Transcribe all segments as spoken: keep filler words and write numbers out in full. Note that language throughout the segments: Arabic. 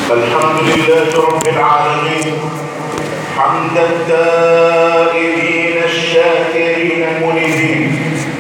الحمد لله رب العالمين حمد التائبين الشاكرين المنيبين،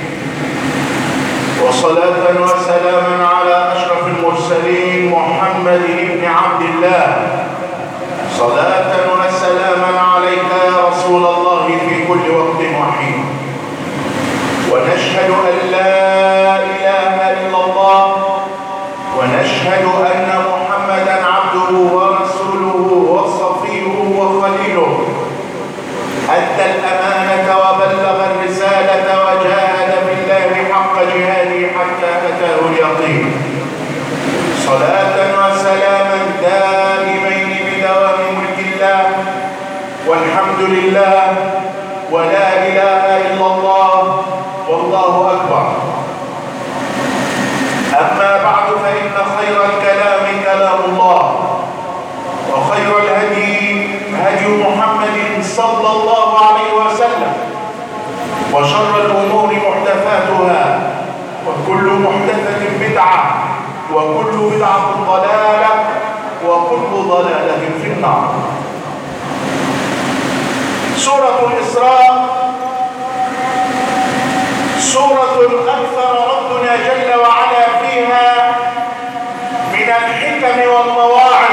وصلاة وسلاما على أشرف المرسلين محمد بن عبد الله. صلاة وسلاما عليك يا رسول الله في كل وقت وحين. ونشهد أن لا إله إلا الله، ونشهد أن محمدا عبده ورسوله وصفيه وخليله، أدى الأمانة وبلغ الرسالة وجاهد في الله حق جهاده حتى أتاه اليقين. صلاة وسلاما دائمين بدوام ملك الله، والحمد لله، ولا إله إلا الله، والله أكبر. أما بعد، فإن خير الكلام كلام الله، وخير الهدي هدي محمد صلى الله عليه وسلم، وشر الأمور محدثاتها، وكل محدثة بدعة، وكل بدعة ضلالة، وكل ضلالة في النار. سورة الإسراء سورة أكثر ربنا جل وعلا فيها من الحكم والمواعظ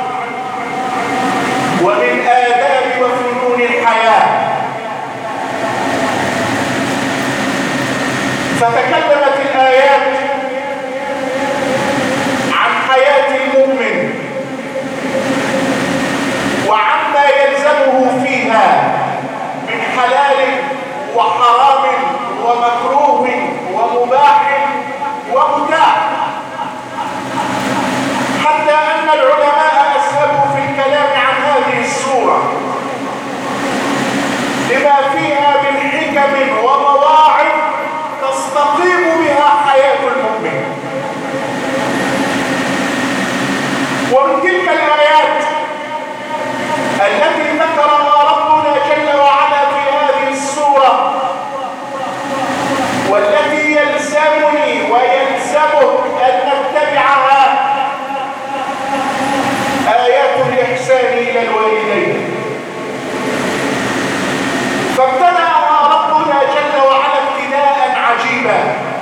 ومن آداب وفنون الحياة. فتكلمت الآيات عن حياة المؤمن وعما يلزمه فيها من حلال وحرام ومكروه ومباح ومتاح، حتى أن العلماء أسهبوا في الكلام عن هذه السورة لما فيها من حكم ومواعظ تستقيم بها حياة المؤمن. ومن تلك الآيات التي ذكرها ربنا جل وعلا في هذه السورة، والتي يلزمني ويلزمك أن نتبعها، آيات الإحسان إلى الوالدين. فابتدأها ربنا جل وعلا ابتداء عجيبا،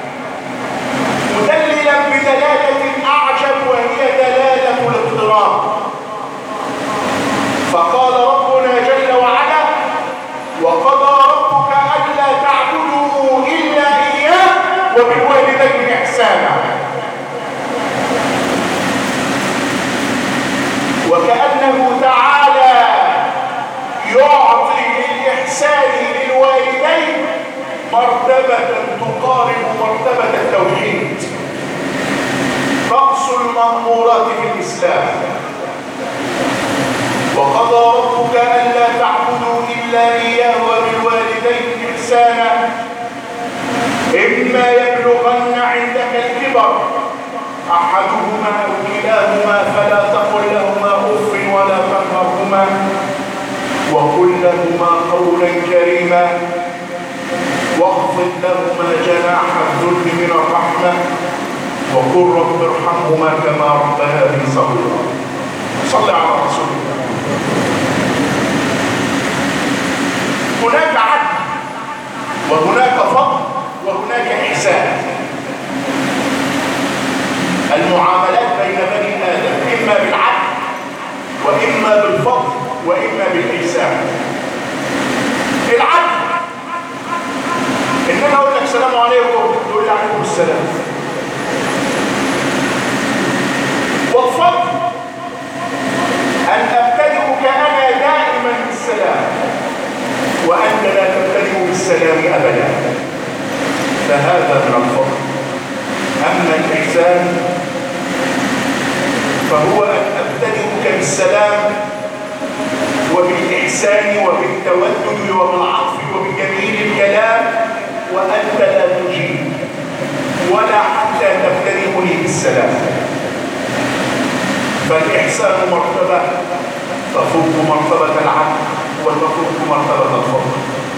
مدللا بدلالة أعجب، وهي دلالة الاضطراب. فقال ربنا جل وعلا: وقضى ربك ألا تعبدوا إلا إياه وبالوالدين إحسانا. وكأنه تعالى يعطي للإحسان للوالدين مرتبة تقارب مرتبة التوحيد، رأس المأمورات في الإسلام. وقضى ربك ألا تعبدوا إلا إياه وبالوالدين إحسانا إما يبلغن عندك الكبر أحدهما أو كلاهما فلا تقل لهما أف ولا تنهرهما وقل لهما قولا كريما واخفض لهما جناح الذل من الرحمة وقل رب ارحمهما كما ربياني صغيرا. صل على رسول الله. هناك عدل، وهناك فضل، وهناك إحسان. المعاملات بين بني آدم إما بالعدل، وإما بالفضل، وإما بالإحسان. العدل إن أنا أقول لك السلام عليكم تقول لي عليكم السلام. والفضل أن أبتدئك أنا دائما بالسلام، وأنت لا تبتدئ بالسلام أبدا، فهذا من الفضل. أما الإحسان فهو أن أبتدئك بالسلام وبالإحسان وبالتودد وبالعطف وبجميل الكلام، وأنت لا تجيب ولا حتى تبتدئني بالسلام. فالإحسان مرتبة تفوق مرتبة العدل وتفوق مرتبة الفضل.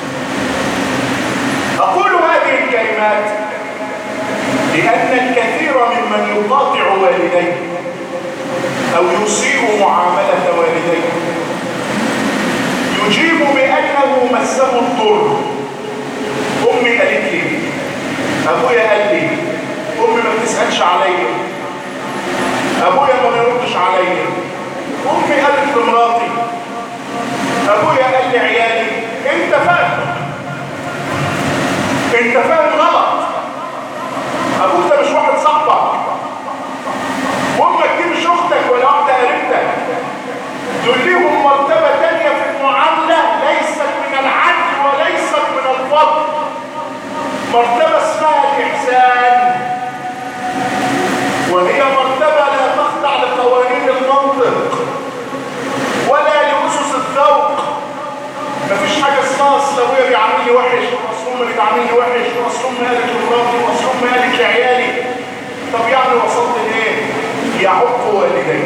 أقول هذه الكلمات لأن الكثير ممن يقاطع والديه أو يسيء معاملة والديه، يجيب بأنه مسه الضر. أمي قالت لي، أبويا قال لي، أمي ما بتسألش عليا، أبويا ما بيردش عليا، أمي قالت لمراتي، أبويا قال لي عيالي. أنت فاهم، أنت فاهم غلط. أبوك ده مش واحد صاحبك، وأمك دي مش أختك ولا واحدة قريبتك. دول ليهم مرتبة تانية في المعاملة، ليست من العدل وليست من الفضل، مرتبة اسمها الإحسان، وهي مرتبة لا تخضع لقوانين المنطق ولا لأسس الذوق. مفيش حاجة اسمها أصل أبويا بيعاملني وحش، أصل أمي بتعاملني وحش، أصل أمي قالت لمراتي، وأصل أمي قالت لعيالي. طب يعني وصلت لإيه؟ يعق والديه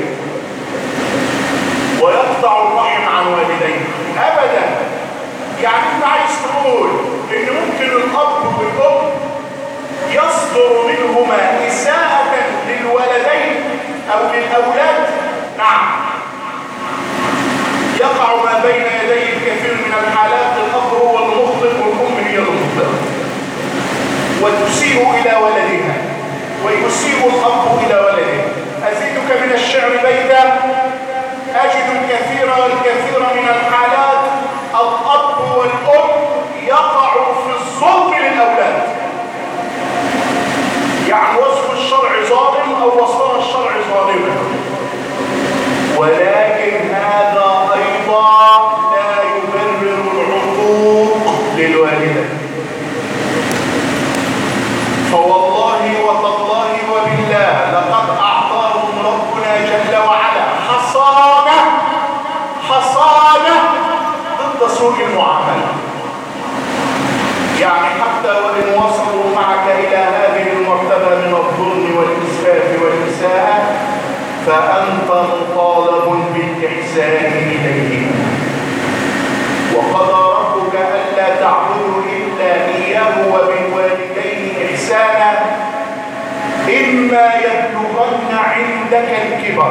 ويقطع الرحم عن والديه. أبدا. يعني أنت عايز تقول إن ممكن الأب والأم يصدر منهما إساءة للولدين أو للأولاد؟ نعم، يقع ما بين يديه الكثير من الحالات. الأب هو المخطئ والأم هي المخطئة، وتسيء إلى ولدها ويسيء الأب إلى ولده. أزيدك من الشعر بيتا: أجد الكثير والكثير من الحالات الأب والأم يقع في الظلم للأولاد. يعني وصف الشرع ظالم أو وصفنا الشرع ظالما، ولكن هذا أيضا لا يبرر العقوق للوالدين. فوالله وتالله وبالله لقد أعطاهم ربنا جل وعلا حصانة حصانة ضد سوء المعاملة. يعني حتى وإن وصلوا معك إلى هذه المرتبة من الظلم والإسفاف والإساءة، فأنت مطالب بالإحسان إليهم. وقضى ربك ألا تعبدوا إلا إياه وبالوالدين إحسانا إما يبلغن عندك الكبر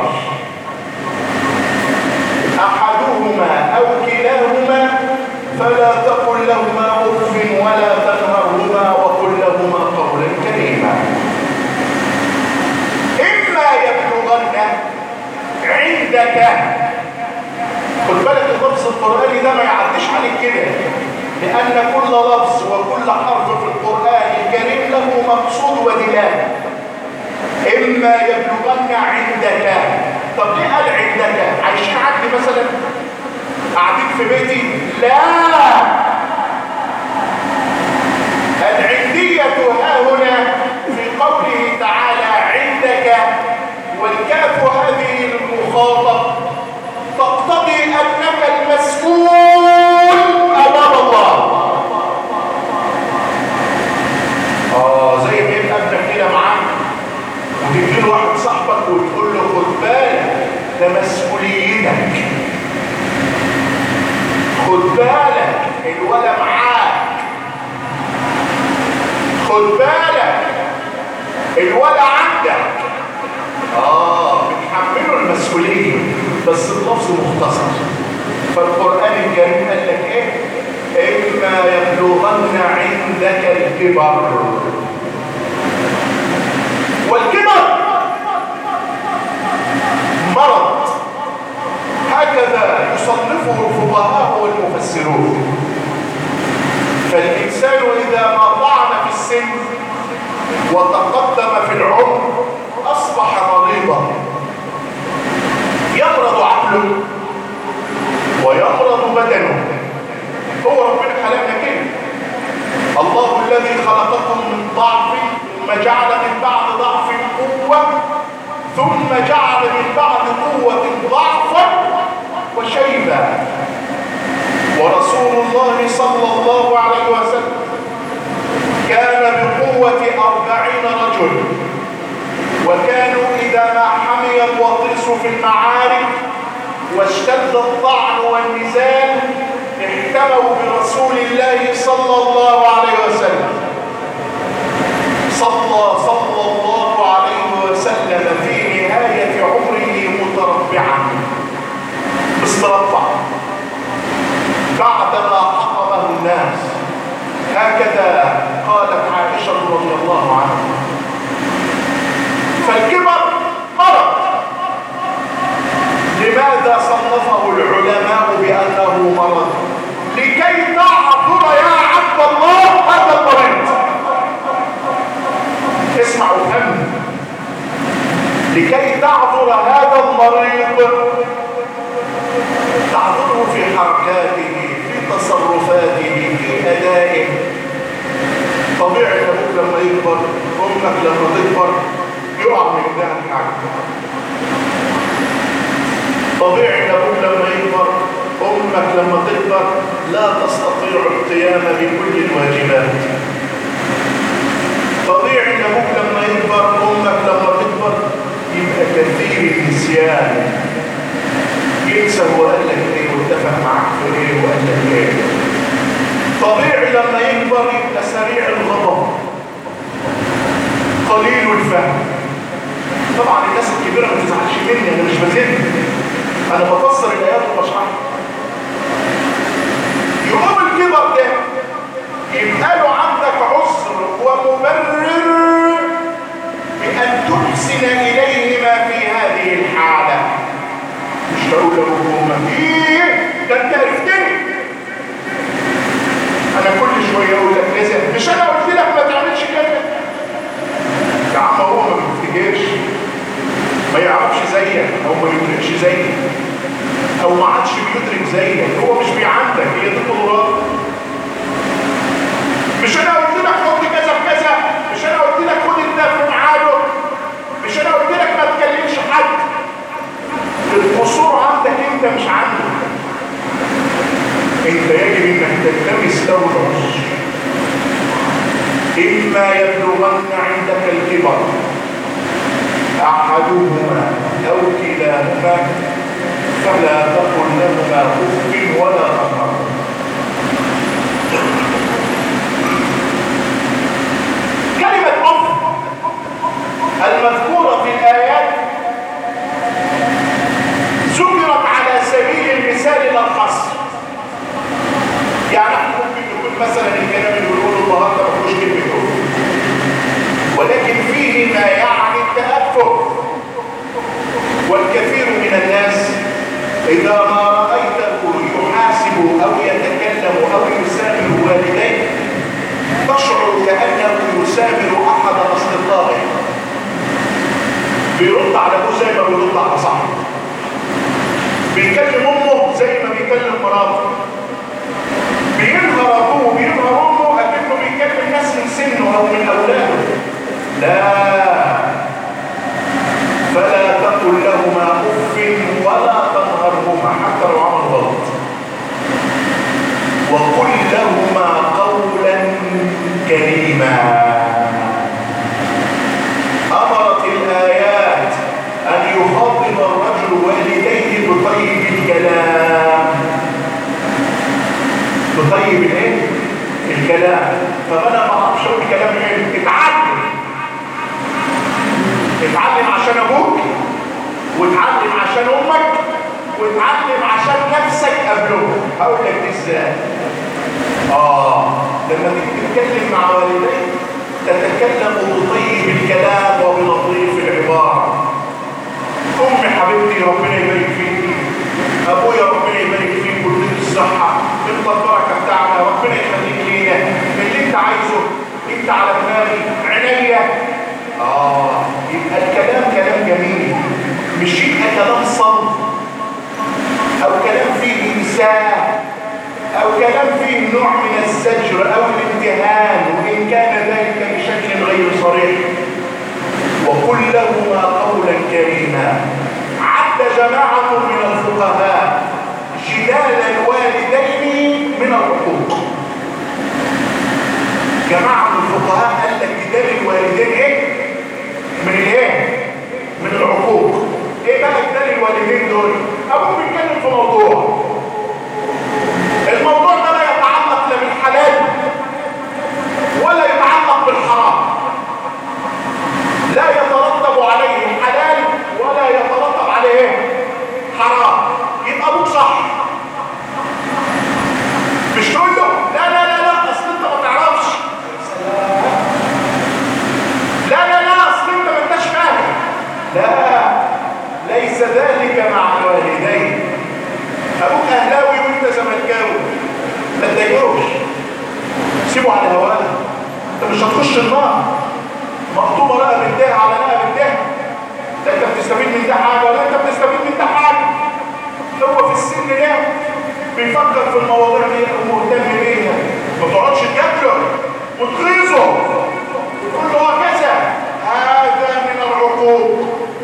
أحدهما أو كلاهما فلا تقل لهما أف ولا تنهرهما وقل لهما قولا كريما. إما يبلغن عندك، خد بالك اللفظ القرآني ده ما يعديش عليك كده، لأن كل لفظ وكل حرف في القرآن الكريم له مقصود ودلالة. إما يبلغن عندك. طب ليه قال عندك؟ عايشين عندي مثلا، قاعدين في بيتي؟ لا، العندية ها هنا في قوله تعالى عندك، والكاف هذه المخاطب تقتضي أنك المسؤول أمام الله. آه زي ما يبقى ابنك كده معاك وتجي له واحد صاحبك وتقول له خد بالك ده مسؤوليتك، خد بالك الولد معاك، خد بالك الولد عندك. آه بتحمله المسؤولية، بس اللفظ مختصر. فالقرآن الكريم قال لك إيه؟ إما يبلغن عندك الكبر. والكبر مرض، هكذا يصنفه الفقهاء والمفسرون. فالإنسان إذا ما طعن في السن وتقدم في العمر أصبح مريضا، يمرض عقله ويمرض بدنه. هو ربنا خلقنا كده. الله الذي خلقكم من ضعف ثم جعل من بعد ضعف قوة ثم جعل من بعد قوة ضعفا وشيبا. ورسول الله صلى الله عليه وسلم كان بقوة أربعين رجل، وكانوا إذا ما حمي الوطيس في المعارك واشتد الطعن والنزال احتموا برسول الله صلى الله عليه وسلم. صلى صلى الله عليه وسلم في نهاية عمره متربصا لكي تعذر يا عبد الله هذا المريض. اسمع وفهم. لكي تعذر هذا المريض، تعذره في حركاته، في تصرفاته، في أدائه. طبيعي أبوك لما يكبر، أمك لما تكبر يقع من إيديها حاجة. طبيعي أبوك لما يكبر، أمك لما تكبر لا تستطيع القيام بكل الواجبات. طبيعي أبوك لما يكبر، أمك لما تكبر يبقى كثير النسيان، ينسى هو قال لك ايه واتفق معاك في ايه وقال لك ايه. طبيعي لما يكبر يبقى سريع الغضب، قليل الفهم. طبعا الناس الكبيره ما تزعلش مني، انا مش بزن، انا بفسر الايات وبشرحها. يقوم الكبر ده يبقى له عندك عذر ومبرر بان تحسن اليه ما في هذه الحاله. مش تقول له امك ايه ده انت عرفتني، انا كل شويه اقول لك لازم، مش انا قلت لك ما تعملش كده يا عم. هو ما بيفتكرش، ما يعرفش زيك او ما يدركش زيك او ما عادش بيدرك زيك، هو مش بيعندك، هي دي قدرات. مش انا قلت لك حط كذا في كذا، مش انا قلت لك خد ده في ميعاده، مش انا قلت لك ما تكلمش حد. القصور عندك انت مش عنده. انت يجب انك تلتمس له العذر. اما يبلغن عندك الكبر احدهما او كلاهما فلا تقل لهما اف ولا تنهرهما. كلمه اف المذكوره في الايات ذكرت على سبيل المثال لا القصر. يعني احنا ممكن نقول مثلا الكلام اللي بنقوله النهارده ما فيهوش كلمه اف، ولكن فيه ما يعني التأفف. والكثير من الناس اذا ما رايته يحاسب او يتكلم او يسامر والديه تشعر كانه يسامر احد اصدقائه، بيرد على ابوه زي ما بيرد على صاحبه، بيكلم امه زي ما بيكلم مراته، بينهر ابوه وبينهر امه اكنه بيكلم ناس من سنه او من اولاده. لا، فلا تقل لهما اف ولا تنهرهما حتى لو عمل غلط، وقل لهما قولا كريما. امرت الايات ان يخاطب الرجل والديه بطيب الكلام. بطيب الايه؟ الكلام. طب انا ما اعرفش اقول كلام حلو، اتعلم. اتعلم عشان ابوك، واتعلم عشان امك، واتعلم عشان نفسك قبلهم. هقول لك دي ازاي؟ اه لما تيجي تتكلم مع والديك تتكلم بطيب الكلام وبلطيف العباره. امي حبيبتي ربنا يبارك فيكي، ابويا ربنا يبارك فيك ويديك الصحه، انت البركه بتاعنا، ربنا يخليك لينا، اللي انت عايزه انت على دماغي عينيا. اه يبقى الكلام كلام جميل، مش يبقى كلام صلب او كلام فيه انسان او كلام فيه نوع من الزجر او الامتهان، وان كان ذلك بشكل غير صريح. وقل لهما قولا كريما. عد جماعه من الفقهاء جدال الوالدين من العقوق. جماعه من الفقهاء قال لك جدال الوالدين ايه؟ من الايه؟ من العقوق. ايه بقى جدال الوالدين دول؟ ابوك بيتكلم في موضوع، الموضوع ده لا يتعلق لا بالحلال ولا يتعلق بالحرام، لا يترتب عليه حلال ولا يترتب عليه حرام، يبقى ابوك صح. مش تقول له لا لا لا لا اصل انت ما تعرفش، لا لا لا اصل انت ما انتش فاهم. لا، ليس ذلك مع الوالدين. ابوك اهلاوي وانت زملكاوي، ما تضايقوش، سيبوا على هواه. انت مش هتخش النار مخطوبه بقى بالده على نقى بالده، لا انت بتستفيد من ده حاجه ولا انت بتستفيد من ده حاجه. هو في السن ده بيفكر في المواضيع دي ومهتم بيها، ما تقعدش تجادله وتغيظه وتقول له هكذا. هذا من العقوق.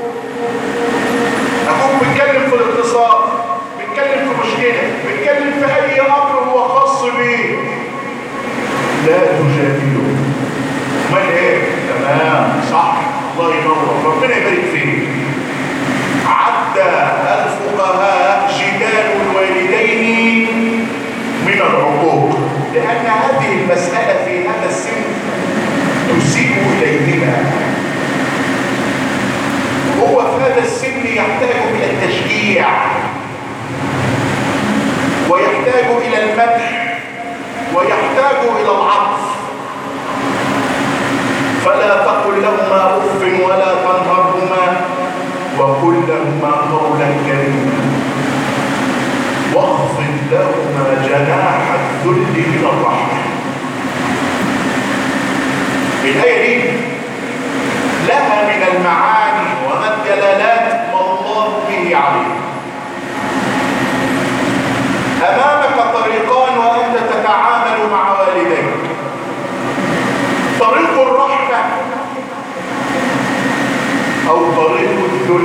اخوك بيتكلم في الاقتصاد، بيتكلم في مشكله، بيتكلم في اي امر هو خاص بيه، لا تجادله. امال ايه؟ تمام، صح، الله ينور، ربنا يبارك فيك. عدى الفقهاء جدال الوالدين من العقوق، لان هذه المساله في هذا السن تسيء اليهما. هو في هذا السن يحتاج الى التشجيع ويحتاج الى المدح ويحتاج الى العطف. فلا تقل لهما اف ولا تنهرهما وقل لهما قولا كريما واخفض لهما جناح الذل من الرحمه. الايه دي لها من المعاني وما الدلالات ما الله به عليه. امامك طريقان وانت تتعامل مع والديك: طريق الرحمه او طريق الذل.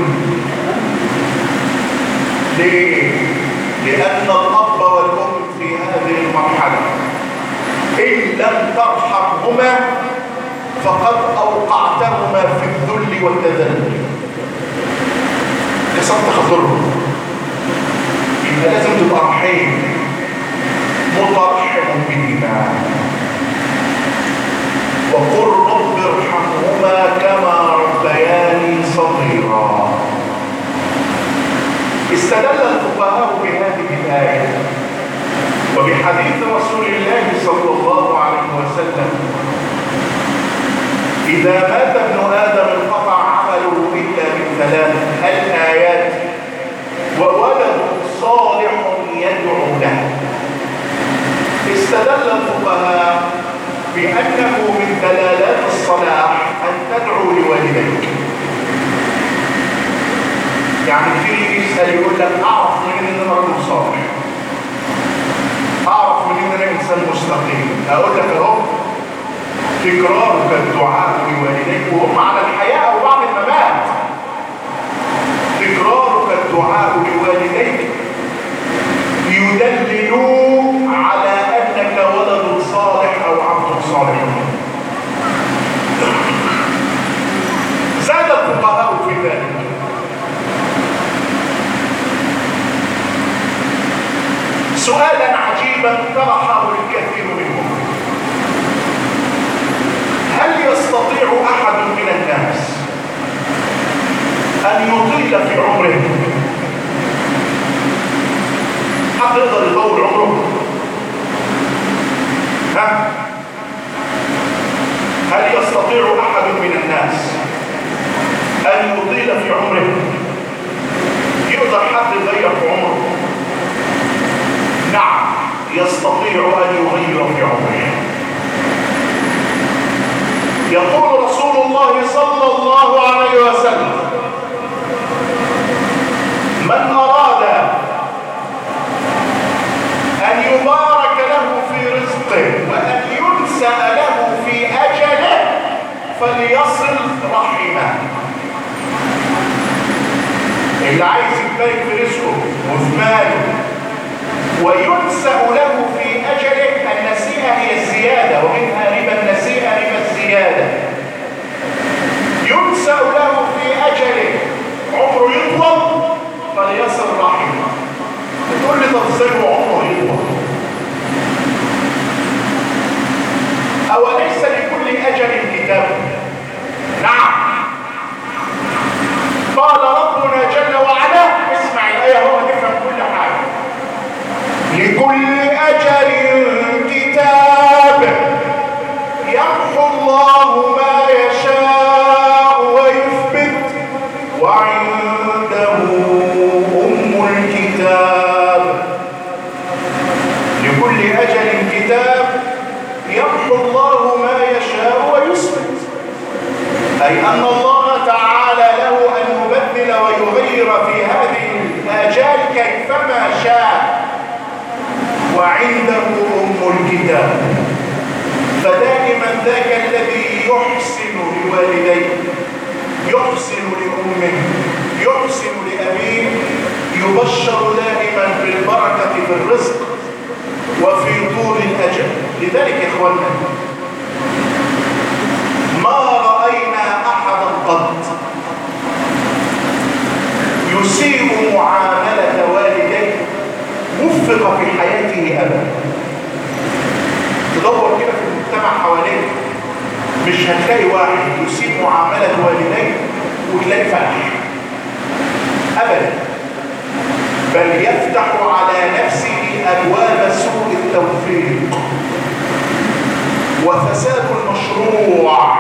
ليه؟ لان الاب والام في هذه المرحله ان لم ترحمهما فقد اوقعتهما في الذل والتذلل. لسان تخطرهم، يبقى لازم تبقى رحيم مترحم بهما. وقل رب ارحمهما كما ربياني صغيرا. استدل الفقهاء بهذه الآية وبحديث رسول الله صلى الله عليه وسلم: إذا مات ابن آدم انقطع عمله إلا من ثلاث الآيات وولد صالح يدعو له. استدل الفقهاء بأنه من دلالات الصلاح أن تدعو لوالديك. يعني كتير يسأل يقول لك أعرف منين إن أنا رجل صالح، أعرف منين إن أنا إنسان مستقيم. أقول لك أهو: تكرارك الدعاء لوالديك وهم على الحياة أو بعد الممات. تكرارك الدعاء لوالديك يدللوا على أنك ولد صالح أو عبد صالح. زاد الفقهاء في ذلك: سؤالا عجيبا طرحه الكثير منهم: هل يستطيع أحد من الناس أن يطيل في عمره؟ حد يقدر يطول عمره؟ ها؟ هل يستطيع أحد من الناس أن يطيل في عمره؟ يقدر حد يغير في عمره؟ نعم، يستطيع أن يغير في عمره. يقول رسول الله صلى الله عليه وسلم: من أراد أن يبارك له في رزقه وأن ينسأ له في أجله فليصل رحمه. اللي عايز يبارك في رزقه وفي ماله وينسأ له في أجله، النسيئة هي الزيادة ومنها ربا النسيئة ربا الزيادة. ينسأ له في أجله، عمره يطول فليصل رحمه. تقول لي طب ازاي عمره يطول؟ أوليس لكل أجل كتاب؟ نعم. قال ربنا جل وعلا، اسمع الآية هو تفهم كل حاجة: لكل أجل كتاب يمحو الله ما يشاء ويثبت في الرزق وفي طول الأجل. لذلك يا إخواننا ما رأينا أحدا قط يسيء معاملة والديه وفق في حياته أبدا. تدور كده في المجتمع حواليك مش هتلاقي واحد يسيء معاملة والديه وتلاقي فلاح أبدا، بل يفتح على نفسه أبواب سوء التوفيق وفساد المشروع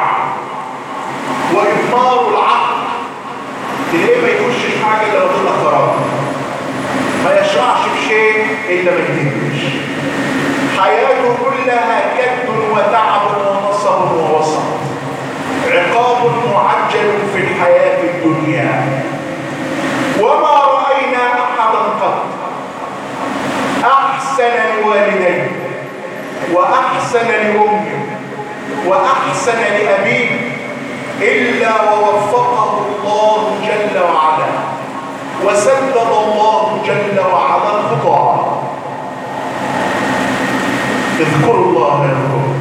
وإدمار العقل. تلاقيه ما يخشش حاجة إلا بطلع قرار، ما يشرعش بشيء إلا ما يهمش، حياته كلها كد وتعب ونصب ووصب، عقاب معجل في الحياة الدنيا. وما رأينا أحدا قط أحسن لوالديه وأحسن لأمه وأحسن لأبيه إلا ووفقه الله جل وعلا وسدد الله جل وعلا خطاه. اذكروا الله يذكركم.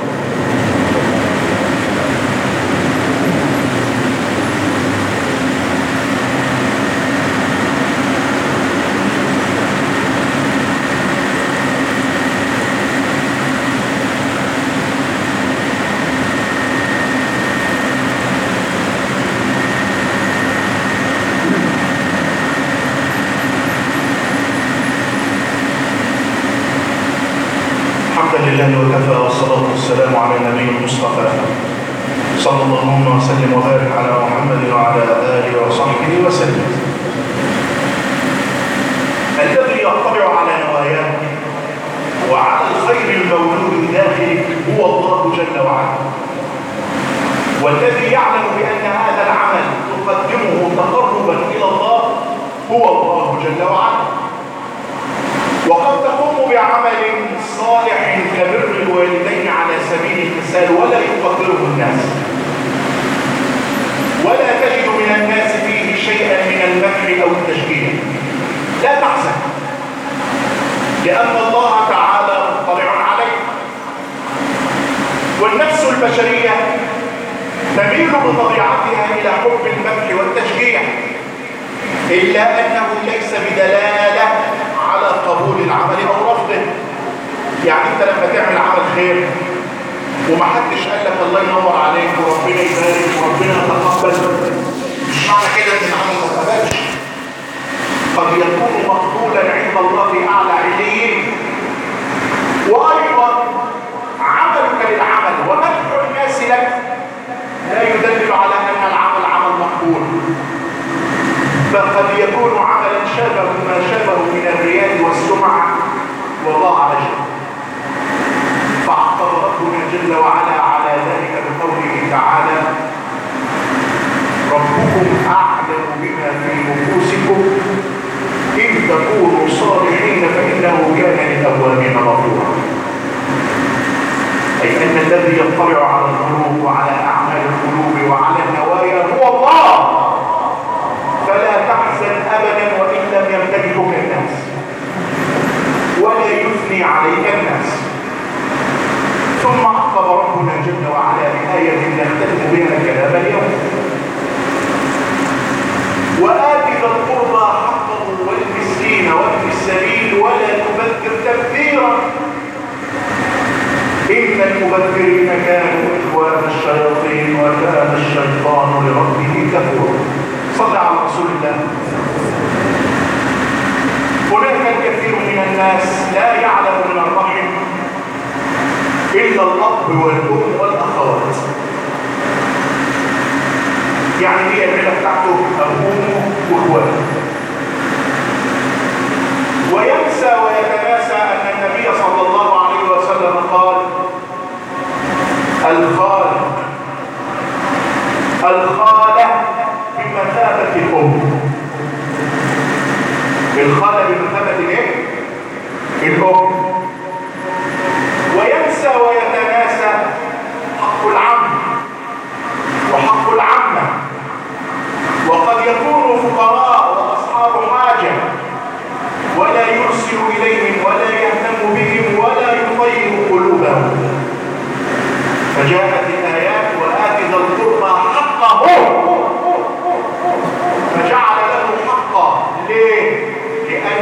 لله وكفى والصلاة والسلام على النبي المصطفى صلى الله وسلم وبارك على محمد وعلى آله وصحبه وسلم. الذي يطلع على نواياه وعلى الخير المولود داخلك هو الله جل وعلا، والذي يعلم بأن هذا العمل تقدمه تقربا إلى الله هو الله جل وعلا. وقد تقوم بعمل صالح كبر الوالدين على سبيل المثال ولا يقدره الناس، ولا تجد من الناس فيه شيئا من المدح أو التشجيع. لا تحزن، لأن الله تعالى مطلع عليك. والنفس البشرية تميل بطبيعتها إلى حب المدح والتشجيع، إلا أنه ليس بدلالة على قبول العمل أو رفضه. يعني أنت لما تعمل عمل خير ومحدش قال لك الله ينور عليك وربنا يبارك وربنا يتقبل، مش معنى كده ان العمل ما اتقبلش. قد يكون مقبولا عند الله في اعلى عليين. وايضا عملك للعمل ومدح الناس لك لا يدل على ان العمل عمل مقبول، فقد يكون عملا شابه ما شابه من الرياء والسمعه والله شيء. فعقب ربنا جل وعلا على ذلك بقوله تعالى: ربكم أعلم بما في نفوسكم إن تكونوا صالحين فإنه كان للأوابين غفورا. أي أن الذي يطلع على القلوب وعلى أعمال القلوب وعلى النوايا هو الله، فلا تحزن أبدا وإن لم يمتلكك الناس ولا يثني عليك الناس. ثم عقب ربنا جل وعلا بآية نختتم بها الكلام اليوم: وآت ذا القربى حقه والمسكين وابن السبيل ولا تبذر تبذيرا إن المبذرين كانوا إخوان الشياطين وكان الشيطان لربه كفورا. صلى على رسول الله. هناك الكثير من الناس لا يعلم من الرحم إلا الأب والأم والأخوات. يعني هي العيلة بتاعته أبوه وأخواته، وينسى ويتناسى أن النبي صلى الله عليه وسلم قال: الخالة الخالة بمثابة الأم. الخالة بمثابة الايه؟ الأم. وينسى ويتناسى حق العم وحق العمة، وقد يكونوا فقراء وأصحاب حاجة ولا يرسل إليهم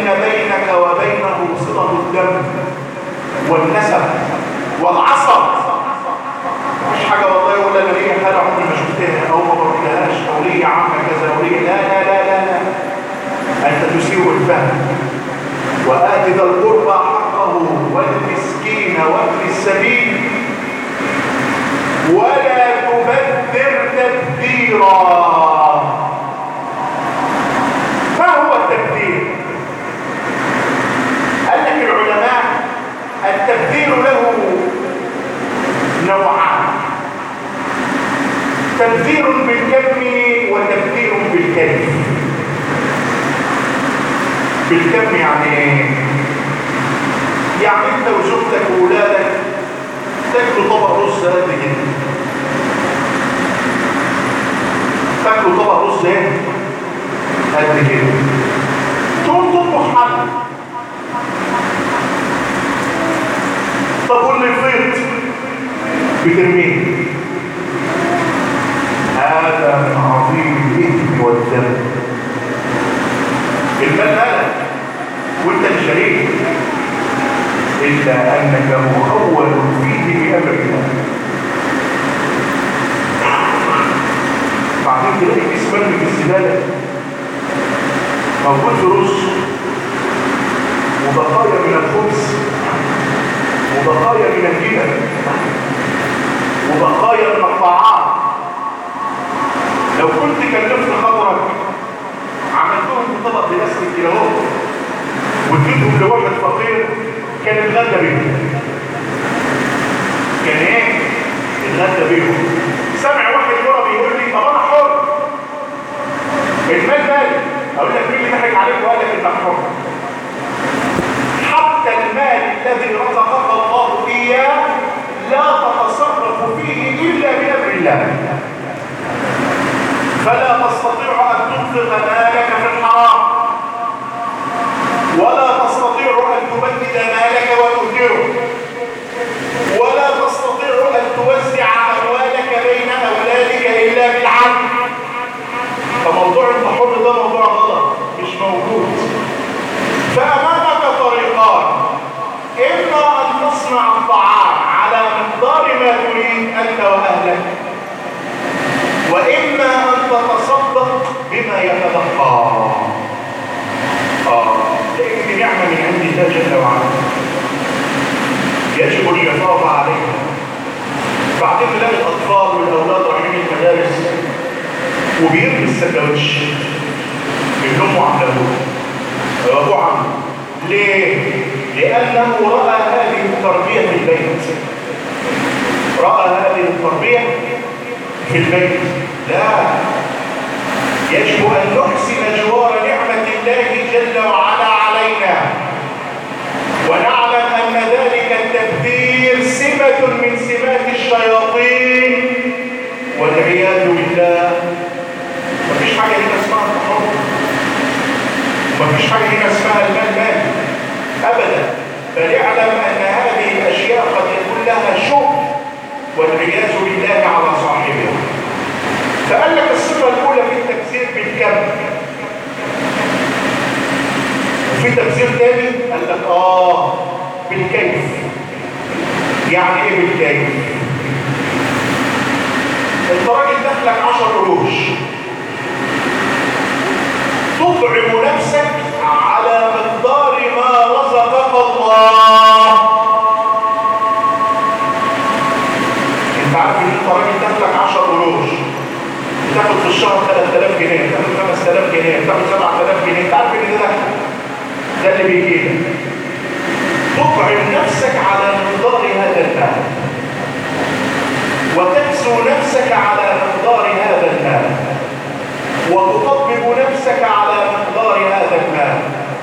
الذين بينك وبينه صلة الدم والنسب والعصب. مش حاجة والله يقول انا ليا حالة عمري ما شفتها او ما بروحلهاش او ليا عم كذا او ليا، لا لا لا لا لا، انت تسيء الفهم. وآت ذا القربى حقه والمسكين وابن السبيل ولا تبذر تبذيرا. ما هو التبذير؟ قال لك العلماء التبذير له نوعان: تبذير بالكم وتبذير بالكيف. بالكم يعني ايه؟ يعني انت وزوجتك واولادك تاكلوا طبق رز قد كده، تاكلوا طبق رز ايه؟ قد كده، تقوم تطبخ حل. طب واللي يفيض بترميه. هذا من عظيم الاثم والذنب. المال مالك وانت الشريك، الا انك مخول فيه بامر الله. بعدين تلاقي كيس مرمي في الزباله موجود في رز وبقايا من الخبز وبقايا من الجبن وبقايا من الطعام. لو كنت كلفت خضرك عملتهم في طبق بلاستيك كده اهو واديتهم لواحد فقير كان اتغدى بيهم. كان ايه؟ اتغدى بيهم. سمع واحد يرى بيقول لي طب انا حر، المال مالي. اقول لك مين اللي ضحك عليك وقال لك انك حر؟ حتى المال الذي رزقك الله اياه لا تتصرف فيه الا بامر الله. فلا تستطيع ان تنفق مالك في الحرام، ولا تستطيع ان تبدد مالك وتهدره، ولا تستطيع ان توزع اموالك بين اولادك الا بالعدل. فموضوع الحر ده موضوع غلط مش موجود. فامامك طريقان: اما ان تصنع الطعام على مقدار ما تريد انت واهلك، واما ان تتصدق بما يتبقى. اه لان دي نعمه من عند الله جل وعلا يجب الحفاظ عليها. بعدين تلاقي الاطفال والاولاد رايحين المدارس وبيرمي السندوتش من امه عمله ابوه عمله. ليه؟ لانه راى هذه التربيه في البيت. راى هذه التربيه في البيت. لا، يجب ان نحسن جوار نعمه الله جل وعلا علينا، ونعلم ان ذلك التبذير سمه من سمات الشياطين والعياذ بالله. مفيش حاجه هنا اسمها التحرر، مفيش حاجه هنا اسمها المال مال ابدا. فليعلم ان هذه الاشياء قد يكون لها شبه والعياذ بالله على صاحبها. فقال لك الصفه الاولى في التبذير بالكم، وفي تبذير تاني قال لك اه بالكيف. يعني ايه بالكيف؟ انت راجل دخلك عشر قروش، تطعم نفسك على مقدار ما رزقك الله. انت عارف ان انت راجل دخلك عشر قروش، تاخد في الشهر ثلاثة آلاف جنيه، تاخد خمسة آلاف جنيه، تاخد سبعة آلاف جنيه. انت عارف ان ده دخل، ده اللي بيجي لك. تطعم نفسك على مقدار هذا المال، وتكسو نفسك على مقدار هذا المال، وتطبب نفسك على مقدار هذا المال.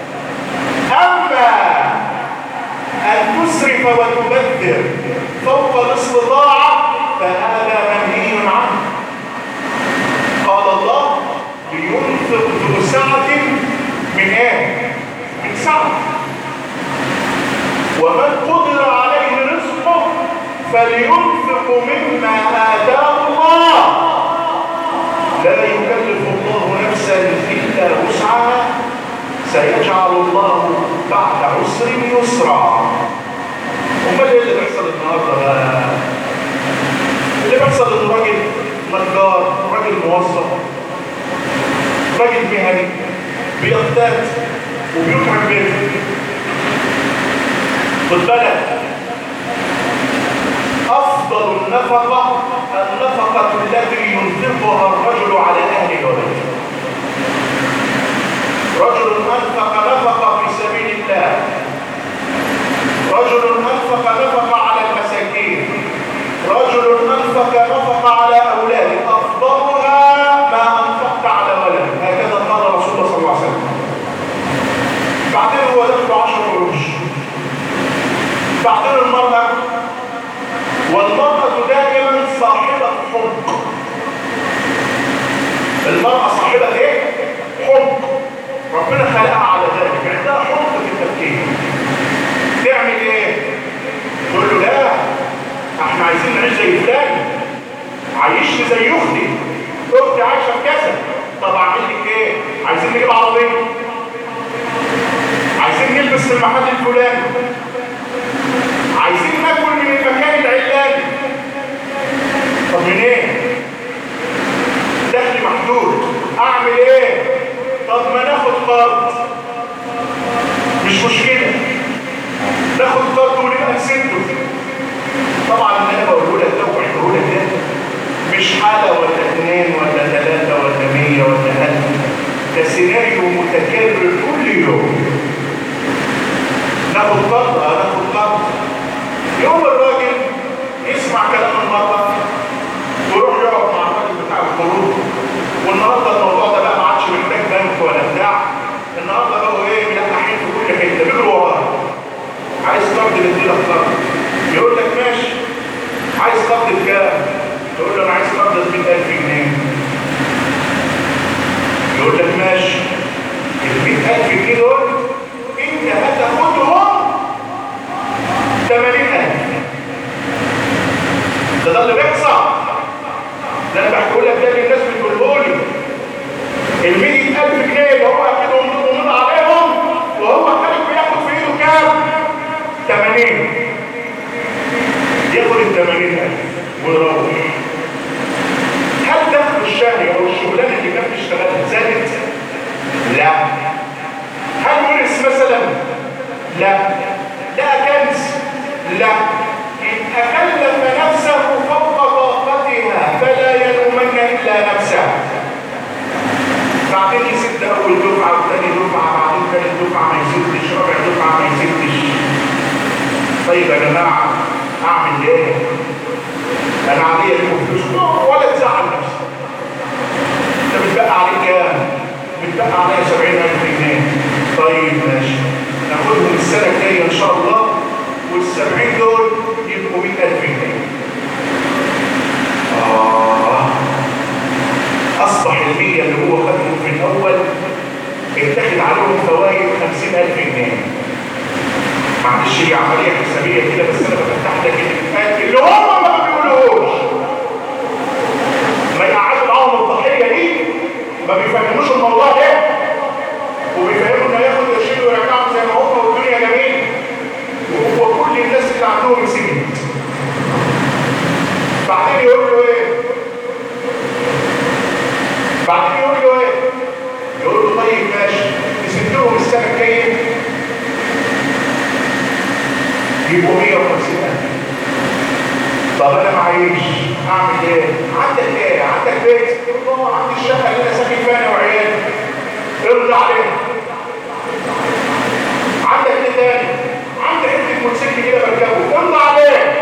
اما ان تسرف وتبذر فوق الاستطاعه فهذا منهي عنه. قال الله لينفق ذو سعه من ايه؟ من سعه. ومن قدر عليه رزقه فلينفق مما آتاه الله. لا يكلف الله نفسا إلا وسعها، سيجعل الله الله بعد عسر يسرا. امال ايه اللي بيحصل النهارده بقى؟ اللي بيحصل ان راجل نجار، راجل موظف، راجل مهني بيقتات وبيتعب بيته. خد بالك، افضل النفقه النفقه التي ينفقها الرجل على اهل بيته. رجل انفق نفقه في سبيل الله، رجل انفق نفقه على المساكين، رجل انفق نفقه على اولاده، افضلها ما انفقت على ولد. هكذا قال رسول الله صلى الله عليه وسلم. بعدين هو دفع عشر قروش. بعدين المرأة، والمرأة دائما صاحبة حب. المرأة صاحبة ايه؟ حب. ربنا خلقها على ذلك، عندها حب في التفكير. تعمل ايه؟ تقول له لا، احنا عايزين نعيش زي فلان، عايشني زي اختي، اختي عايشه في كذا. طب اعمل لك ايه؟ عايزين نجيب عربيه، عايزين نلبس في المحل الفلاني، عايزين ناكل من المكان العلاني. طب منين؟ إيه؟ دخلي محدود، اعمل ايه؟ طب ما ناخد قرض، مش مشكله، ناخد قرض ونبقى نسده. طبعا اللي انا بقوله لك ده وبحكيه لك ده مش حاله ولا اثنين ولا ثلاثه ولا مية ولا ألف، ده سيناريو متكرر كل يوم. ناخد قرض، اه ناخد قرض. يوم الراجل يسمع كلام المرأة ويروح يقعد مع الراجل بتاع القروض، والنهارده الموضوع ده بقى ما عادش محتاج بنك ولا بتاع، النهارده بقوا ايه؟ ملقحين في كل حته، بيجروا وراه. عايز قرض نديلك قرض، يقول لك ماشي. عايز قرض بكام؟ تقول له انا عايز قرض ب مئة ألف جنيه. يقول لك ماشي، ال مئة ألف جنيه دول انت هتاخدهم ثمانين ألف. ده ده اللي بيحصل. ده انا بحكي لك ده الناس بتقوله لي. ال مئة ألف جنيه اللي هو اكيد مضمون عليهم، وهو خارج بياخد في ايده كام؟ ثمانين. ياخد ال ثمانين ألف ويروح. هل دخل الشهري او الشغلانه اللي كان بيشتغلها زادت؟ لا. هل ورث مثلا؟ لا. لا كنز؟ لا. يبقى كلف نفسه فوق طاقتها فلا يلومن الا نفسه. بعدين يسد اول دفعه وثاني دفعه، بعدين ثالث دفعه ما يسدش، رابع دفعه ما يسدش. طيب يا جماعه اعمل ايه؟ انا عليا لكم فلوس ولا تزعل نفسك. انت بتبقى عليك كام؟ بتبقى عليا سبعين ألف جنيه. طيب ماشي، ناخدهم السنه الجايه ان شاء الله، والسبعين دول يبقوا مئة ألف جنيه. آه أصبح المية اللي هو خدهم في الأول اتخذ عليهم فوائد خمسين ألف جنيه. معلش هي عملية حسابية كده، بس أنا بفتح لك الاتفاق اللي هم ما بيقولوهوش. ما يقعدوا معاهم الضحية دي ما بيفهموش الموضوع ده، وبيفهموا إنه ياخد يشيل ويرجعهم زي ما هم والدنيا جميل، وهو كل الناس اللي عندهم سجن. بعدين يقول له ايه؟ بعدين يقول له ايه؟ يقول له طيب ماشي، نسدهم السنه الجايه يبقوا مئة وخمسين ألف. طب انا معيش اعمل ايه؟ عندك ايه؟ عندك بيت؟ يقول له عندي الشقه اللي انا ساكن فيها انا وعيالي. ارضى عليها. عندك ايه تاني؟ عندك حته موتوسيكل كده بركبه، ارضى عليه.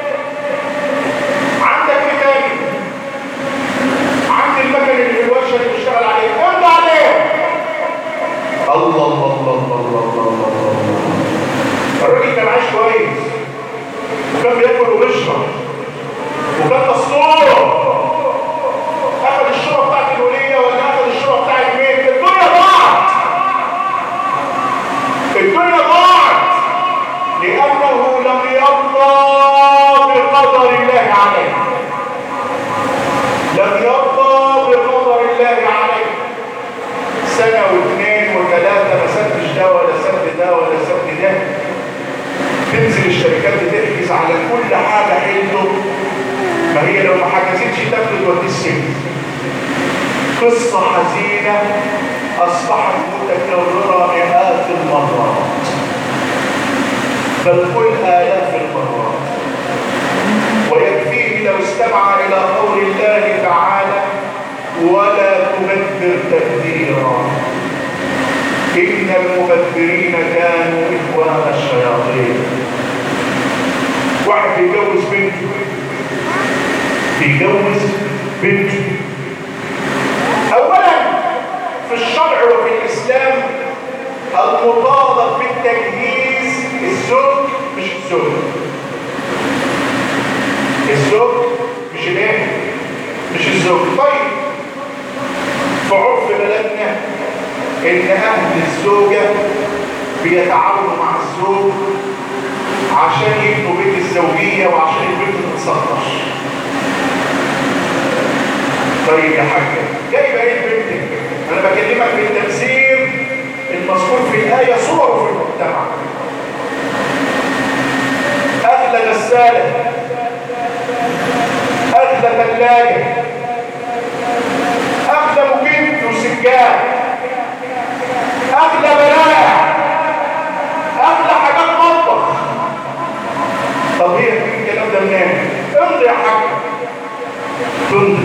عندك ايه تاني؟ عندي المكن اللي في الورشه اللي بشتغل عليه، ارضى عليه. الله الله الله الله الله الله الله. الراجل كان عايش كويس، وكان بياكل وبيشرب، وكان مسطور. اخذ الشرب بتاعت الوليه ولا اخذ الشرب بتاع البيت، الدنيا ضاعت. الدنيا ضاعت لانه لم يرضى بقدر الله عليه. لم يرضى بقدر الله عليه. سنه واثنين وثلاثه ما سدش ده ولا سد تنزل الشركات بتحجز على كل حاجه حلته، ما هي لو ما حجزتش تاخد توديه السجن. قصه حزينه اصبحت متكرره مئات المرات، بل قل آلاف المرات. ويكفيه لو استمع إلى قول الله تعالى: ولا تبذر تبذيرا إن المبذرين كانوا إخوان الشياطين. واحد بيجوز بنته بيجوز بنته أولا في الشرع وفي الإسلام المطالب بالتجهيز الزوج مش الزوج. الزوج مش الايه؟ مش الزوج. طيب في عرف بلدنا ان اهل الزوجه بيتعاونوا مع الزوج عشان يبنوا بيت الزوجيه وعشان البنت تتسطر. طيب يا حاجه جايبه ايه بنتك؟ انا بكلمك بالتفسير المذكور في الايه صوره في المجتمع. اغلى غساله، اغلى ثلاجه، اغلى مكيف وسجاد، اغلى بلاعه، اغلى حاجات مطبخ. طب هي الكلام ده منين؟ امضي يا حاج، تمضي.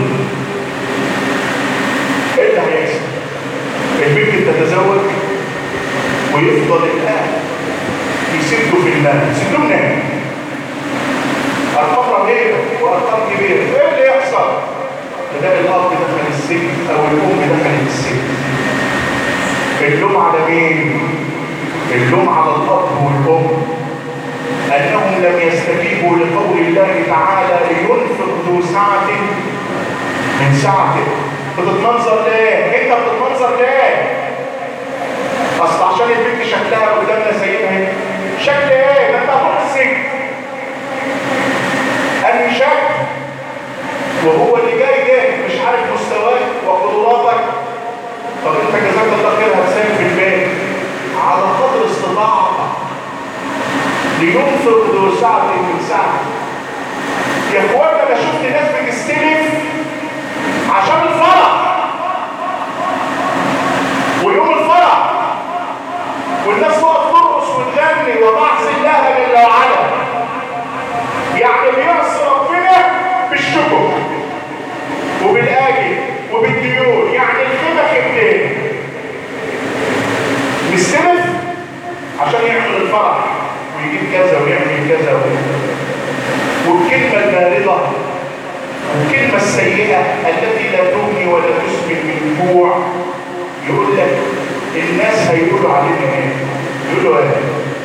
ايه اللي هيحصل؟ البنت تتزوج ويفضل الاهل يسدوا في المال. يسدوا منين؟ ارقام رهيبه وارقام كبيره. ايه اللي يحصل؟ تلاقي الاب دخل السجن او الام دخلت السجن. اللوم على مين؟ اللوم على الاب والام انهم لم يستجيبوا لقول الله تعالى: لينفق ذو سعه من سعته. بتتمنظر ليه؟ انت بتتمنظر ليه؟ اصل عشان البنت شكلها قدامنا سيدها. شكل ايه؟ ده انت هتروح السجن. انهي شكل؟ وهو اللي جاي ده مش عارف مستواك وقدراتك. طب انت جزاك الله خير هتساهم في البيت على قدر استطاعتك. لينفق ذو سعه من سعته. يا اخوانا انا شفت ناس بتستلف عشان الفرح، ويوم الفرح والناس تقف ترقص وتغني وتعصي الله جل وعلا. يعني بيعصي ربنا بالشكر وبالاجل وبالديون. يعني الخيمه خيمتين، مستلف عشان يعمل الفرح ويجيب كذا ويعمل كذا ويعمل. والكلمه البارده والكلمه السيئه التي لا تغني ولا تسمن من جوع. يقول لك الناس هيقولوا علينا ايه؟ يقولوا ايه؟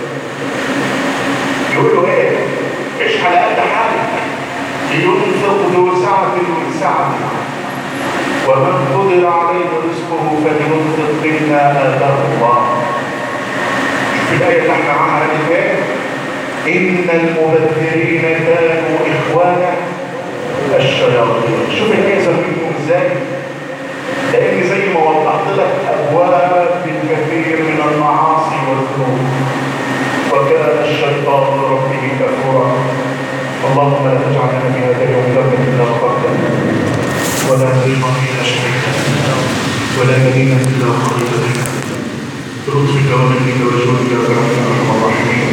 يقولوا ايه؟ ايش على قد حالك. لينفق ذو سعة من سعته ومن قدر عليه رزقه فلينفق مما آتاه الله. شوف الآية اللي احنا معاها دي ايه؟ إن المبذرين كانوا إخوانا الشياطين. شوف الآية زميلكم ازاي؟ لأن زي ما وضحت لك أبواب الكثير من المعاصي والذنوب، وكان الشيطان لربه كفورا. اللهم لا تجعلنا في هذا اليوم ذنبا إلا غفرته، ولا مريضا إلا شفيته، ولا مدينا إلا قضيته، بلطفك ومنك وجودك يا أرحم الراحمين.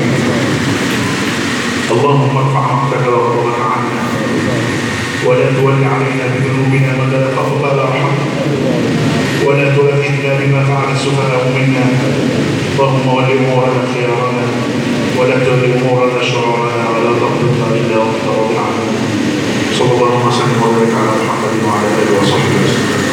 اللهم ارفع مقتك وغضبك عنا، ولا تولي علينا بذنوبنا من لا يخافك ولا يرحمنا، ولا تؤاخذنا بما فعل السفهاء منا. اللهم ول امورنا خيارنا، ولا تول امورنا شرارنا، ولا تقبضنا الا وانت راض عنا. صلى الله وسلم وبارك على محمد وعلى اله وصحبه وسلم.